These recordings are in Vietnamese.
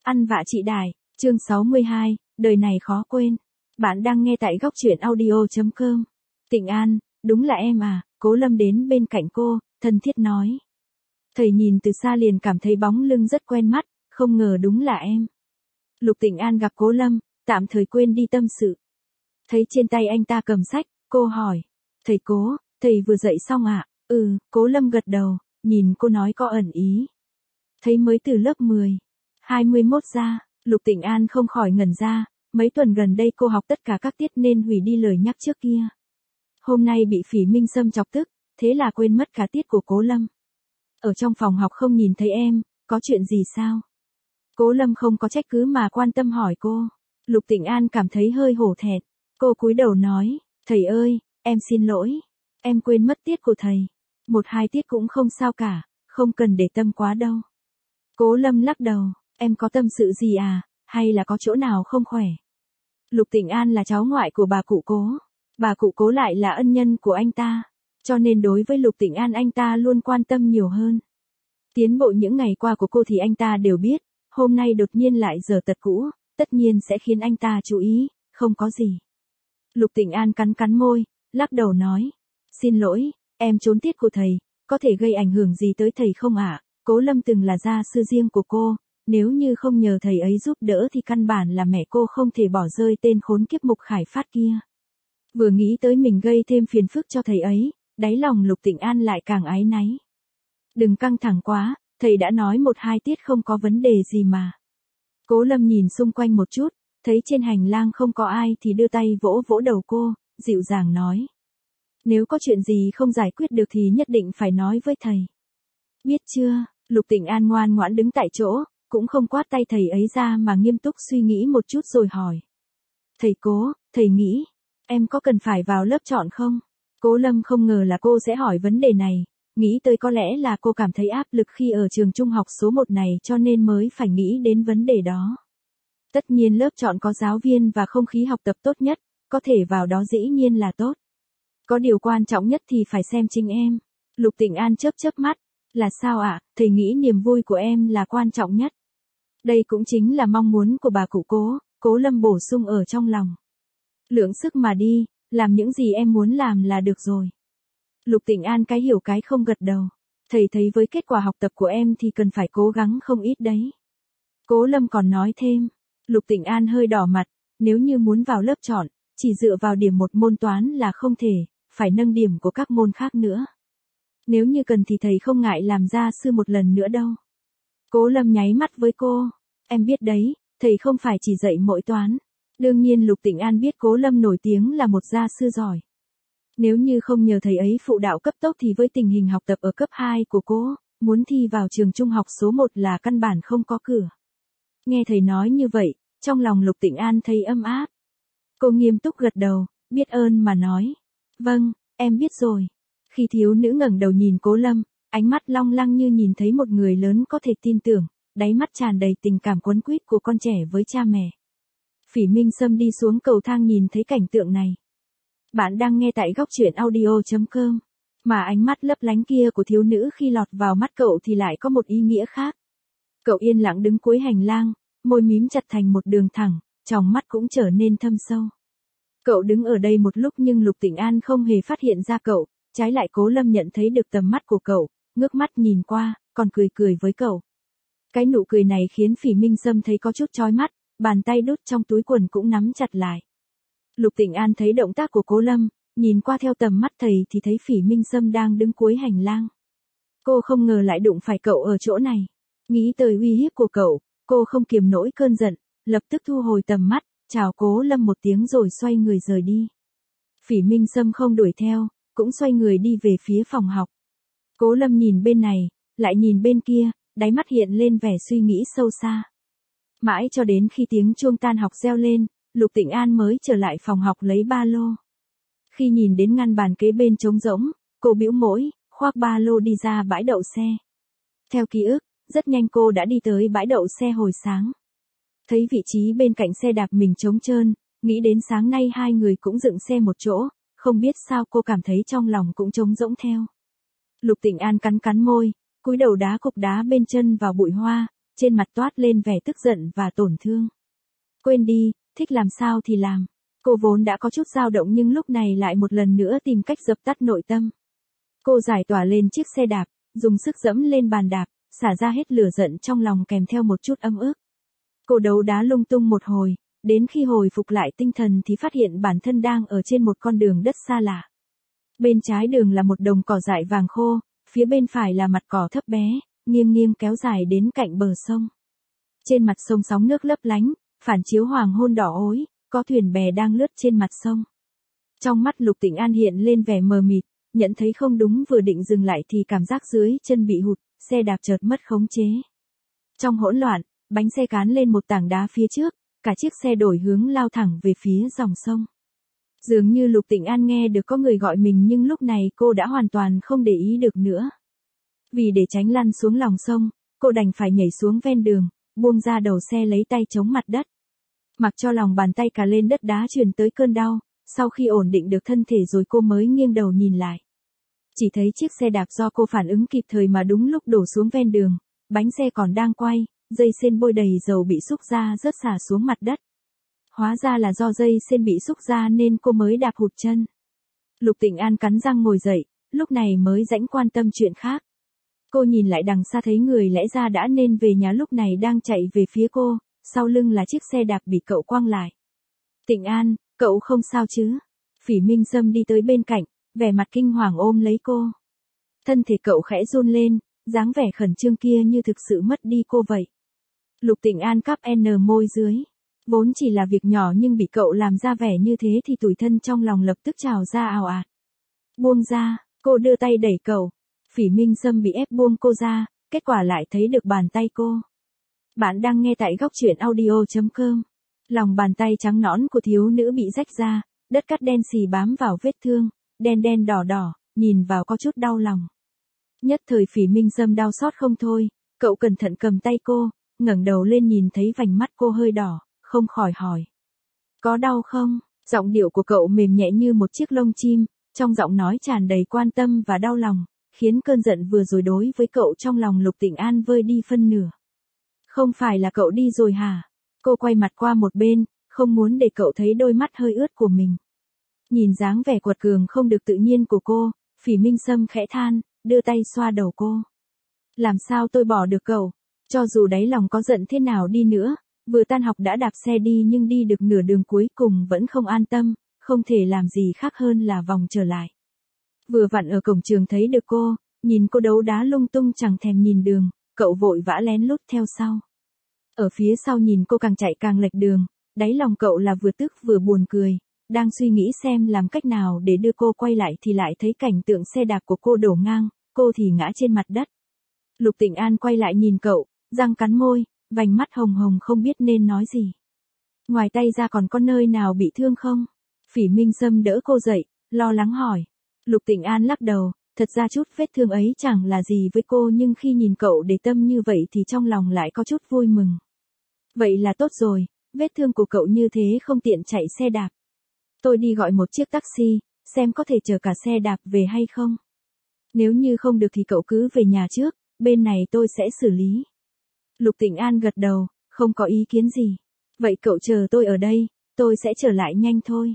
Ăn vạ chị Đài, chương 62, đời này khó quên. Bạn đang nghe tại góc truyện audio.com. Tịnh An, đúng là em à, Cố Lâm đến bên cạnh cô, thân thiết nói. Thầy nhìn từ xa liền cảm thấy bóng lưng rất quen mắt, không ngờ đúng là em. Lục Tịnh An gặp Cố Lâm, tạm thời quên đi tâm sự. Thấy trên tay anh ta cầm sách, cô hỏi. Thầy Cố, thầy vừa dậy xong ạ? Cố Lâm gật đầu, nhìn cô nói có ẩn ý. Thấy mới từ lớp 10, 21 ra, Lục Tịnh An không khỏi ngẩn ra, mấy tuần gần đây cô học tất cả các tiết nên hủy đi lời nhắc trước kia. Hôm nay bị Phỉ Minh Sâm chọc tức, thế là quên mất cả tiết của Cố Lâm. Ở trong phòng học không nhìn thấy em, có chuyện gì sao? Cố Lâm không có trách cứ mà quan tâm hỏi cô. Lục Tịnh An cảm thấy hơi hổ thẹn, cô cúi đầu nói, thầy ơi, em xin lỗi, em quên mất tiết của thầy. 1-2 tiết cũng không sao cả, không cần để tâm quá đâu. Cố Lâm lắc đầu, em có tâm sự gì à, hay là có chỗ nào không khỏe? Lục Tịnh An là cháu ngoại của bà cụ Cố. Bà cụ Cố lại là ân nhân của anh ta, cho nên đối với Lục Tịnh An anh ta luôn quan tâm nhiều hơn. Tiến bộ những ngày qua của cô thì anh ta đều biết, hôm nay đột nhiên lại giờ tật cũ, tất nhiên sẽ khiến anh ta chú ý, không có gì. Lục Tịnh An cắn cắn môi, lắc đầu nói, xin lỗi, em trốn tiết của thầy, có thể gây ảnh hưởng gì tới thầy không ạ? Cố Lâm từng là gia sư riêng của cô, nếu như không nhờ thầy ấy giúp đỡ thì căn bản là mẹ cô không thể bỏ rơi tên khốn kiếp Mục Khải Phát kia. Vừa nghĩ tới mình gây thêm phiền phức cho thầy ấy, đáy lòng Lục Tịnh An lại càng áy náy. Đừng căng thẳng quá, thầy đã nói 1-2 tiết không có vấn đề gì mà. Cố Lâm nhìn xung quanh một chút, thấy trên hành lang không có ai thì đưa tay vỗ vỗ đầu cô, dịu dàng nói. Nếu có chuyện gì không giải quyết được thì nhất định phải nói với thầy. Biết chưa? Lục Tịnh An ngoan ngoãn đứng tại chỗ, cũng không quát tay thầy ấy ra mà nghiêm túc suy nghĩ một chút rồi hỏi. Thầy Cố, thầy nghĩ, em có cần phải vào lớp chọn không? Cố Lâm không ngờ là cô sẽ hỏi vấn đề này, nghĩ tới có lẽ là cô cảm thấy áp lực khi ở trường trung học số 1 này cho nên mới phải nghĩ đến vấn đề đó. Tất nhiên lớp chọn có giáo viên và không khí học tập tốt nhất, có thể vào đó dĩ nhiên là tốt. Có điều quan trọng nhất thì phải xem chính em. Lục Tịnh An chớp chớp mắt. Là sao ạ? Thầy nghĩ niềm vui của em là quan trọng nhất. Đây cũng chính là mong muốn của bà cụ Cố, Cố Lâm bổ sung ở trong lòng. Lượng sức mà đi, làm những gì em muốn làm là được rồi. Lục Tịnh An cái hiểu cái không gật đầu. Thầy thấy với kết quả học tập của em thì cần phải cố gắng không ít đấy. Cố Lâm còn nói thêm. Lục Tịnh An hơi đỏ mặt, nếu như muốn vào lớp chọn, chỉ dựa vào điểm một môn toán là không thể, phải nâng điểm của các môn khác nữa. Nếu như cần thì thầy không ngại làm gia sư một lần nữa đâu. Cố Lâm nháy mắt với cô. Em biết đấy, thầy không phải chỉ dạy mỗi toán. Đương nhiên Lục Tịnh An biết Cố Lâm nổi tiếng là một gia sư giỏi. Nếu như không nhờ thầy ấy phụ đạo cấp tốc thì với tình hình học tập ở cấp 2 của cô, muốn thi vào trường trung học số 1 là căn bản không có cửa. Nghe thầy nói như vậy, trong lòng Lục Tịnh An thấy ấm áp. Cô nghiêm túc gật đầu, biết ơn mà nói. Vâng, em biết rồi. Khi thiếu nữ ngẩng đầu nhìn Cố Lâm, ánh mắt long lanh như nhìn thấy một người lớn có thể tin tưởng, đáy mắt tràn đầy tình cảm quấn quýt của con trẻ với cha mẹ. Phỉ Minh Sâm đi xuống cầu thang nhìn thấy cảnh tượng này. Bạn đang nghe tại góc truyện audio.com, mà ánh mắt lấp lánh kia của thiếu nữ khi lọt vào mắt cậu thì lại có một ý nghĩa khác. Cậu yên lặng đứng cuối hành lang, môi mím chặt thành một đường thẳng, tròng mắt cũng trở nên thâm sâu. Cậu đứng ở đây một lúc nhưng Lục Tịnh An không hề phát hiện ra cậu. Trái lại Cố Lâm nhận thấy được tầm mắt của cậu, ngước mắt nhìn qua, còn cười cười với cậu. Cái nụ cười này khiến Phỉ Minh Sâm thấy có chút chói mắt, bàn tay đút trong túi quần cũng nắm chặt lại. Lục Tịnh An thấy động tác của Cố Lâm, nhìn qua theo tầm mắt thầy thì thấy Phỉ Minh Sâm đang đứng cuối hành lang. Cô không ngờ lại đụng phải cậu ở chỗ này. Nghĩ tới uy hiếp của cậu, cô không kiềm nổi cơn giận, lập tức thu hồi tầm mắt, chào Cố Lâm một tiếng rồi xoay người rời đi. Phỉ Minh Sâm không đuổi theo, cũng xoay người đi về phía phòng học. Cố Lâm nhìn bên này, lại nhìn bên kia, đáy mắt hiện lên vẻ suy nghĩ sâu xa. Mãi cho đến khi tiếng chuông tan học reo lên, Lục Tịnh An mới trở lại phòng học lấy ba lô. Khi nhìn đến ngăn bàn kế bên trống rỗng, cô bĩu môi, khoác ba lô đi ra bãi đậu xe. Theo ký ức, rất nhanh cô đã đi tới bãi đậu xe hồi sáng. Thấy vị trí bên cạnh xe đạp mình trống trơn, nghĩ đến sáng nay hai người cũng dựng xe một chỗ. Không biết sao cô cảm thấy trong lòng cũng trống rỗng theo. Lục Tịnh An cắn cắn môi, cúi đầu đá cục đá bên chân vào bụi hoa, trên mặt toát lên vẻ tức giận và tổn thương. Quên đi, thích làm sao thì làm. Cô vốn đã có chút dao động nhưng lúc này lại một lần nữa tìm cách dập tắt nội tâm. Cô giải tỏa lên chiếc xe đạp, dùng sức dẫm lên bàn đạp, xả ra hết lửa giận trong lòng kèm theo một chút ấm ức. Cô đấu đá lung tung một hồi, đến khi hồi phục lại tinh thần thì phát hiện bản thân đang ở trên một con đường đất xa lạ. Bên trái đường là một đồng cỏ dại vàng khô, phía bên phải là mặt cỏ thấp bé, nghiêng nghiêng kéo dài đến cạnh bờ sông. Trên mặt sông sóng nước lấp lánh, phản chiếu hoàng hôn đỏ ối, có thuyền bè đang lướt trên mặt sông. Trong mắt Lục Tịnh An hiện lên vẻ mờ mịt, nhận thấy không đúng vừa định dừng lại thì cảm giác dưới chân bị hụt, xe đạp chợt mất khống chế. Trong hỗn loạn, bánh xe cán lên một tảng đá phía trước, cả chiếc xe đổi hướng lao thẳng về phía dòng sông. Dường như Lục Tịnh An nghe được có người gọi mình nhưng lúc này cô đã hoàn toàn không để ý được nữa. Vì để tránh lăn xuống lòng sông, cô đành phải nhảy xuống ven đường, buông ra đầu xe lấy tay chống mặt đất. Mặc cho lòng bàn tay cà lên đất đá truyền tới cơn đau, sau khi ổn định được thân thể rồi cô mới nghiêng đầu nhìn lại. Chỉ thấy chiếc xe đạp do cô phản ứng kịp thời mà đúng lúc đổ xuống ven đường, bánh xe còn đang quay, dây sên bôi đầy dầu bị xúc ra rớt xả xuống mặt đất. Hóa ra là do dây sên bị xúc ra nên cô mới đạp hụt chân. Lục Tịnh An cắn răng ngồi dậy, lúc này mới rãnh quan tâm chuyện khác. Cô nhìn lại đằng xa thấy người lẽ ra đã nên về nhà lúc này đang chạy về phía cô, sau lưng là chiếc xe đạp bị cậu quăng lại. Tịnh An, cậu không sao chứ? Phỉ Minh Sâm đi tới bên cạnh, vẻ mặt kinh hoàng ôm lấy cô. Thân thể cậu khẽ run lên, dáng vẻ khẩn trương kia như thực sự mất đi cô vậy. Lục Tịnh An cắp môi dưới. Vốn chỉ là việc nhỏ nhưng bị cậu làm ra vẻ như thế thì tủi thân trong lòng lập tức trào ra ào ạt. Buông ra, cô đưa tay đẩy cậu. Phỉ Minh Sâm bị ép buông cô ra, kết quả lại thấy được bàn tay cô. Bạn đang nghe tại góc truyện audio.com. Lòng bàn tay trắng nõn của thiếu nữ bị rách ra, đất cát đen xì bám vào vết thương, đen đen đỏ đỏ, nhìn vào có chút đau lòng. Nhất thời Phỉ Minh Sâm đau xót không thôi, cậu cẩn thận cầm tay cô, ngẩng đầu lên nhìn thấy vành mắt cô hơi đỏ, không khỏi hỏi. Có đau không? Giọng điệu của cậu mềm nhẹ như một chiếc lông chim, trong giọng nói tràn đầy quan tâm và đau lòng, khiến cơn giận vừa rồi đối với cậu trong lòng Lục Tịnh An vơi đi phân nửa. Không phải là cậu đi rồi hả? Cô quay mặt qua một bên, không muốn để cậu thấy đôi mắt hơi ướt của mình. Nhìn dáng vẻ quật cường không được tự nhiên của cô, Phỉ Minh Sâm khẽ than, đưa tay xoa đầu cô. Làm sao tôi bỏ được cậu? Cho dù đáy lòng có giận thế nào đi nữa, vừa tan học đã đạp xe đi nhưng đi được nửa đường cuối cùng vẫn không an tâm, không thể làm gì khác hơn là vòng trở lại. Vừa vặn ở cổng trường thấy được cô, nhìn cô đấu đá lung tung chẳng thèm nhìn đường, cậu vội vã lén lút theo sau. Ở phía sau nhìn cô càng chạy càng lệch đường, đáy lòng cậu là vừa tức vừa buồn cười, đang suy nghĩ xem làm cách nào để đưa cô quay lại thì lại thấy cảnh tượng xe đạp của cô đổ ngang, cô thì ngã trên mặt đất. Lục Tịnh An quay lại nhìn cậu, răng cắn môi, vành mắt hồng hồng không biết nên nói gì. Ngoài tay ra còn có nơi nào bị thương không? Phỉ Minh Sâm đỡ cô dậy, lo lắng hỏi. Lục Tịnh An lắc đầu, thật ra chút vết thương ấy chẳng là gì với cô nhưng khi nhìn cậu để tâm như vậy thì trong lòng lại có chút vui mừng. Vậy là tốt rồi, vết thương của cậu như thế không tiện chạy xe đạp. Tôi đi gọi một chiếc taxi, xem có thể chở cả xe đạp về hay không. Nếu như không được thì cậu cứ về nhà trước, bên này tôi sẽ xử lý. Lục Tịnh An gật đầu, không có ý kiến gì. Vậy cậu chờ tôi ở đây, tôi sẽ trở lại nhanh thôi.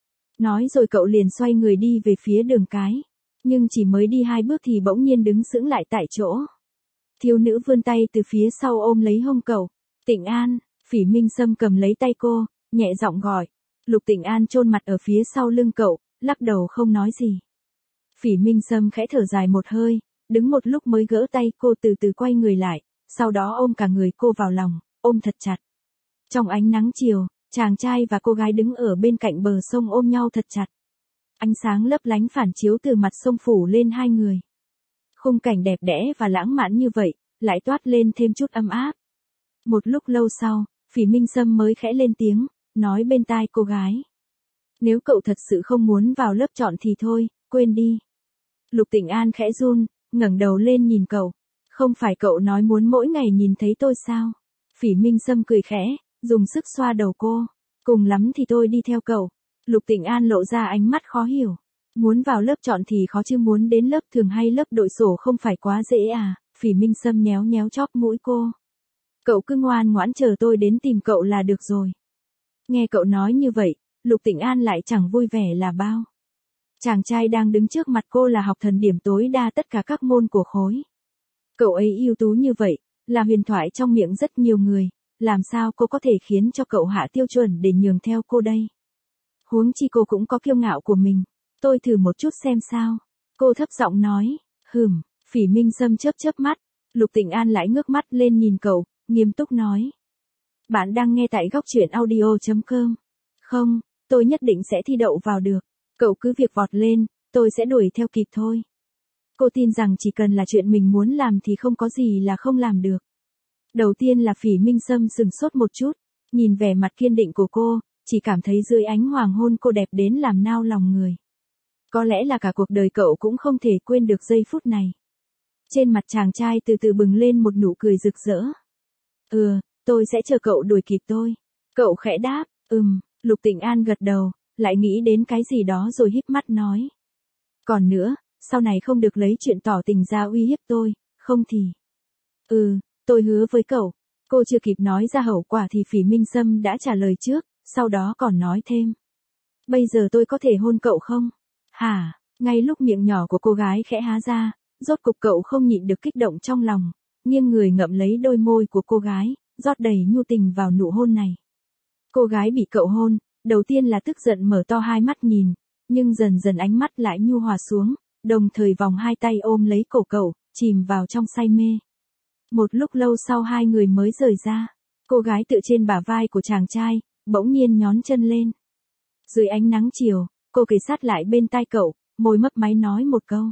Nói rồi cậu liền xoay người đi về phía đường cái. Nhưng chỉ mới đi 2 bước thì bỗng nhiên đứng sững lại tại chỗ. Thiếu nữ vươn tay từ phía sau ôm lấy hông cậu. Tịnh An, Phỉ Minh Sâm cầm lấy tay cô, nhẹ giọng gọi. Lục Tịnh An chôn mặt ở phía sau lưng cậu, lắc đầu không nói gì. Phỉ Minh Sâm khẽ thở dài một hơi, đứng một lúc mới gỡ tay cô từ từ quay người lại, sau đó ôm cả người cô vào lòng, ôm thật chặt. Trong ánh nắng chiều, chàng trai và cô gái đứng ở bên cạnh bờ sông ôm nhau thật chặt. Ánh sáng lấp lánh phản chiếu từ mặt sông phủ lên hai người. Khung cảnh đẹp đẽ và lãng mạn như vậy, lại toát lên thêm chút ấm áp. Một lúc lâu sau, Phỉ Minh Sâm mới khẽ lên tiếng, nói bên tai cô gái. Nếu cậu thật sự không muốn vào lớp chọn thì thôi, quên đi. Lục Tịnh An khẽ run, ngẩng đầu lên nhìn cậu. Không phải cậu nói muốn mỗi ngày nhìn thấy tôi sao? Phỉ Minh Sâm cười khẽ, dùng sức xoa đầu cô. Cùng lắm thì tôi đi theo cậu. Lục Tịnh An lộ ra ánh mắt khó hiểu. Muốn vào lớp chọn thì khó chứ muốn đến lớp thường hay lớp đội sổ không phải quá dễ à? Phỉ Minh Sâm nhéo nhéo chóp mũi cô. Cậu cứ ngoan ngoãn chờ tôi đến tìm cậu là được rồi. Nghe cậu nói như vậy, Lục Tĩnh An lại chẳng vui vẻ là bao. Chàng trai đang đứng trước mặt cô là học thần điểm tối đa tất cả các môn của khối. Cậu ấy ưu tú như vậy, là huyền thoại trong miệng rất nhiều người, làm sao cô có thể khiến cho cậu hạ tiêu chuẩn để nhường theo cô đây? Huống chi cô cũng có kiêu ngạo của mình, tôi thử một chút xem sao. Cô thấp giọng nói, Phỉ Minh Sâm chớp chớp mắt, Lục Tĩnh An lại ngước mắt lên nhìn cậu, nghiêm túc nói. Bạn đang nghe tại góc truyện audio.com. Không, tôi nhất định sẽ thi đậu vào được. Cậu cứ việc vọt lên, tôi sẽ đuổi theo kịp thôi. Cô tin rằng chỉ cần là chuyện mình muốn làm thì không có gì là không làm được. Đầu tiên là Phỉ Minh Sâm sừng sốt một chút, nhìn vẻ mặt kiên định của cô, chỉ cảm thấy dưới ánh hoàng hôn cô đẹp đến làm nao lòng người. Có lẽ là cả cuộc đời cậu cũng không thể quên được giây phút này. Trên mặt chàng trai từ từ bừng lên một nụ cười rực rỡ. Tôi sẽ chờ cậu đuổi kịp tôi. Cậu khẽ đáp, Lục Tĩnh An gật đầu, lại nghĩ đến cái gì đó rồi híp mắt nói. Còn nữa, sau này không được lấy chuyện tỏ tình ra uy hiếp tôi, không thì. Tôi hứa với cậu. Cô chưa kịp nói ra hậu quả thì Phỉ Minh Sâm đã trả lời trước, sau đó còn nói thêm. Bây giờ tôi có thể hôn cậu không? Hả? Ngay lúc miệng nhỏ của cô gái khẽ há ra, rốt cục cậu không nhịn được kích động trong lòng, nghiêng người ngậm lấy đôi môi của cô gái, rót đầy nhu tình vào nụ hôn này. Cô gái bị cậu hôn, đầu tiên là tức giận mở to hai mắt nhìn, nhưng dần dần ánh mắt lại nhu hòa xuống, đồng thời vòng hai tay ôm lấy cổ cậu, chìm vào trong say mê. Một lúc lâu sau hai người mới rời ra, cô gái tựa trên bả vai của chàng trai, bỗng nhiên nhón chân lên. Dưới ánh nắng chiều, cô kề sát lại bên tai cậu, môi mấp máy nói một câu.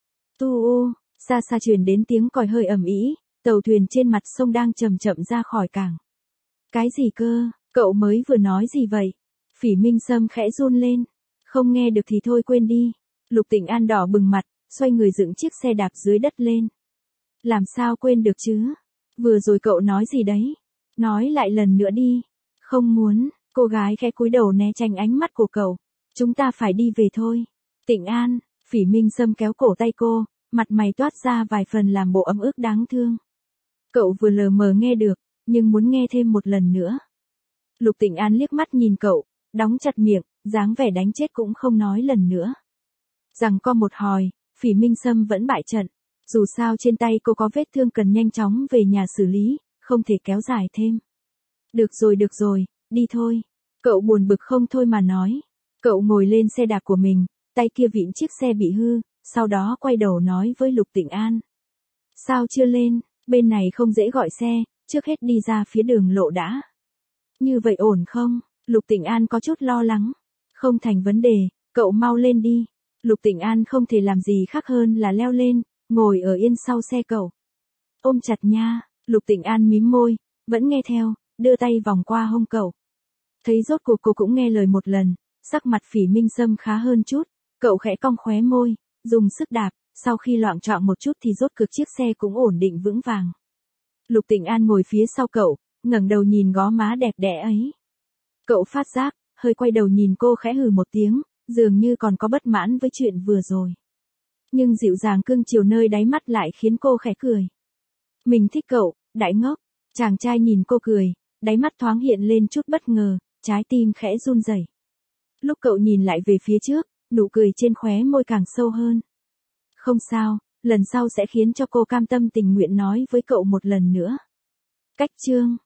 Xa xa truyền đến tiếng còi hơi ầm ĩ, tàu thuyền trên mặt sông đang chậm chậm ra khỏi cảng. Cái gì cơ, cậu mới vừa nói gì vậy? Phỉ Minh Sâm khẽ run lên. Không nghe được thì thôi quên đi. Lục Tĩnh An đỏ bừng mặt, xoay người dựng chiếc xe đạp dưới đất lên. Làm sao quên được chứ? Vừa rồi cậu nói gì đấy? Nói lại lần nữa đi. Không muốn, cô gái khẽ cúi đầu né tránh ánh mắt của cậu. Chúng ta phải đi về thôi. Tĩnh An, Phỉ Minh Sâm kéo cổ tay cô, mặt mày toát ra vài phần làm bộ ấm ức đáng thương. Cậu vừa lờ mờ nghe được, nhưng muốn nghe thêm một lần nữa. Lục Tĩnh An liếc mắt nhìn cậu, đóng chặt miệng, dáng vẻ đánh chết cũng không nói lần nữa. Giằng co một hồi, Phỉ Minh Sâm vẫn bại trận. Dù sao trên tay cô có vết thương cần nhanh chóng về nhà xử lý, không thể kéo dài thêm. Được rồi, đi thôi. Cậu buồn bực không thôi mà nói. Cậu ngồi lên xe đạp của mình, tay kia vịn chiếc xe bị hư, sau đó quay đầu nói với Lục Tĩnh An. Sao chưa lên, bên này không dễ gọi xe, trước hết đi ra phía đường lộ đã. Như vậy ổn không? Lục Tĩnh An có chút lo lắng. Không thành vấn đề, cậu mau lên đi. Lục Tĩnh An không thể làm gì khác hơn là leo lên, ngồi ở yên sau xe cậu. Ôm chặt nha, Lục Tĩnh An mím môi, vẫn nghe theo, đưa tay vòng qua hông cậu. Thấy rốt cuộc cô cũng nghe lời một lần, sắc mặt Phỉ Minh Sâm khá hơn chút, cậu khẽ cong khóe môi, dùng sức đạp, sau khi loạng choạng một chút thì rốt cuộc chiếc xe cũng ổn định vững vàng. Lục Tĩnh An ngồi phía sau cậu, ngẩng đầu nhìn gò má đẹp đẽ ấy. Cậu phát giác, hơi quay đầu nhìn cô khẽ hừ một tiếng, dường như còn có bất mãn với chuyện vừa rồi. Nhưng dịu dàng cưng chiều nơi đáy mắt lại khiến cô khẽ cười. Mình thích cậu, đại ngốc. Chàng trai nhìn cô cười, đáy mắt thoáng hiện lên chút bất ngờ, trái tim khẽ run rẩy. Lúc cậu nhìn lại về phía trước, nụ cười trên khóe môi càng sâu hơn. Không sao, lần sau sẽ khiến cho cô cam tâm tình nguyện nói với cậu một lần nữa. Cách chương